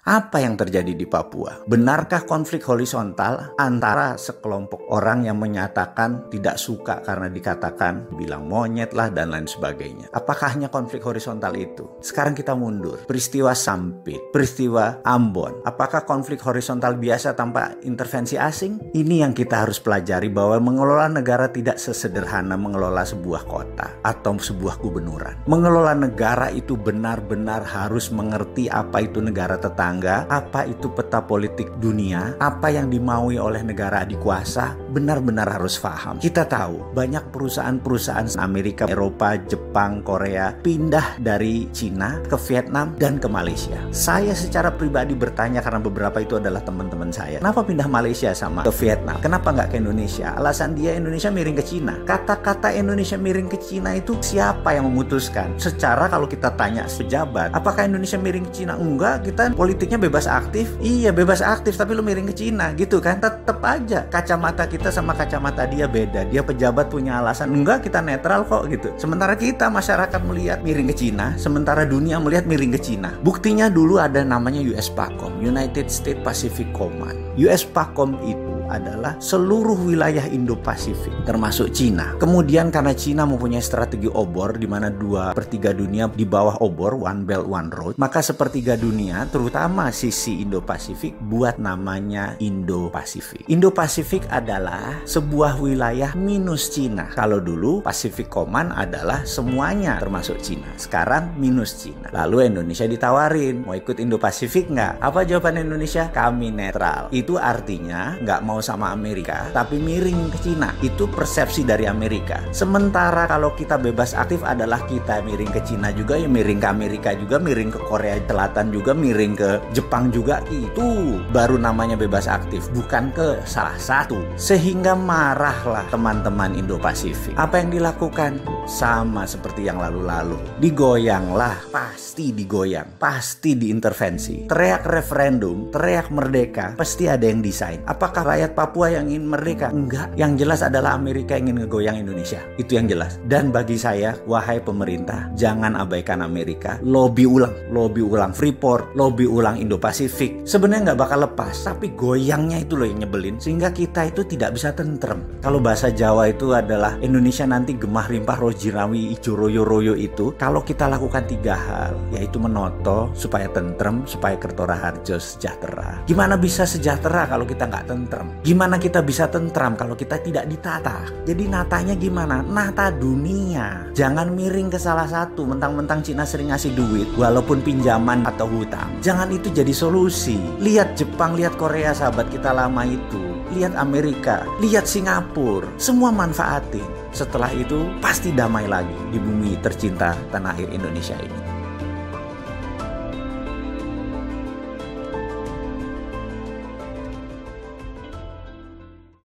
Apa yang terjadi di Papua? Benarkah konflik horizontal antara sekelompok orang yang menyatakan tidak suka karena dikatakan bilang monyet lah dan lain sebagainya? Apakah hanya konflik horizontal itu? Sekarang kita mundur. Peristiwa Sampit, peristiwa Ambon. Apakah konflik horizontal biasa tanpa intervensi asing? Ini yang kita harus pelajari, bahwa mengelola negara tidak sesederhana mengelola sebuah kota atau sebuah gubernuran. Mengelola negara itu benar-benar harus mengerti apa itu negara tetangga, apa itu peta politik dunia, apa yang dimaui oleh negara adikuasa, benar-benar harus paham. Kita tahu banyak perusahaan-perusahaan Amerika, Eropa, Jepang, Korea pindah dari Cina ke Vietnam dan ke Malaysia. Saya secara pribadi bertanya, karena beberapa itu adalah teman-teman saya, kenapa pindah Malaysia sama ke Vietnam? Kenapa nggak ke Indonesia? Alasan dia Indonesia miring ke Cina. Kata-kata Indonesia miring ke Cina itu siapa yang memutuskan? Secara kalau kita tanya pejabat, apakah Indonesia miring ke Cina? Enggak, kita politiknya bebas aktif. Iya, bebas aktif, tapi lu miring ke Cina gitu kan. Tetep aja kacamata kita sama kacamata dia beda. Dia pejabat punya alasan, enggak kita netral kok gitu. Sementara kita masyarakat melihat miring ke Cina, sementara dunia melihat miring ke Cina. Buktinya dulu ada namanya US PACOM, United States Pacific Command. US PACOM itu adalah seluruh wilayah Indo-Pasifik termasuk Cina. Kemudian karena Cina mempunyai strategi obor di mana 2/3 dunia di bawah obor, One Belt One Road, maka sepertiga dunia terutama sisi Indo-Pasifik buat namanya Indo-Pasifik. Indo-Pasifik adalah sebuah wilayah minus Cina. Kalau dulu Pacific Command adalah semuanya termasuk Cina. Sekarang minus Cina. Lalu Indonesia ditawarin, mau ikut Indo-Pasifik nggak? Apa jawaban Indonesia? Kami netral. Itu artinya nggak mau sama Amerika, tapi miring ke Cina. Itu persepsi dari Amerika. Sementara kalau kita bebas aktif adalah kita miring ke Cina juga, ya miring ke Amerika juga, miring ke Korea Selatan juga, miring ke Jepang juga. Itu baru namanya bebas aktif, bukan ke salah satu. Sehingga marahlah teman-teman Indo-Pasifik. Apa yang dilakukan? Sama seperti yang lalu-lalu. Digoyanglah, pasti digoyang, pasti diintervensi. Teriak referendum, teriak merdeka, pasti ada yang desain. Apakah rakyat Papua yang ingin merdeka? Enggak. Yang jelas adalah Amerika ingin ngegoyang Indonesia. Itu yang jelas. Dan bagi saya, wahai pemerintah, jangan abaikan Amerika. Lobby ulang Freeport, lobby ulang Indo-Pasifik. Sebenarnya nggak bakal lepas, tapi goyangnya itu loh yang nyebelin. Sehingga kita itu tidak bisa tentrem. Kalau bahasa Jawa itu adalah Indonesia nanti gemah rimpah rojirawi ijo royo-royo itu. Kalau kita lakukan 3 hal, yaitu menoto supaya tentrem, supaya Kertora Harjo sejahtera. Gimana bisa sejahtera kalau kita nggak tentrem? Gimana kita bisa tentram kalau kita tidak ditata? Jadi natanya gimana? Nata dunia. Jangan miring ke salah satu. Mentang-mentang Cina sering ngasih duit walaupun pinjaman atau hutang. Jangan itu jadi solusi. Lihat Jepang, lihat Korea, sahabat kita lama itu. Lihat Amerika, lihat Singapura. Semua manfaatin. Setelah itu pasti damai lagi di bumi tercinta tanah air Indonesia ini.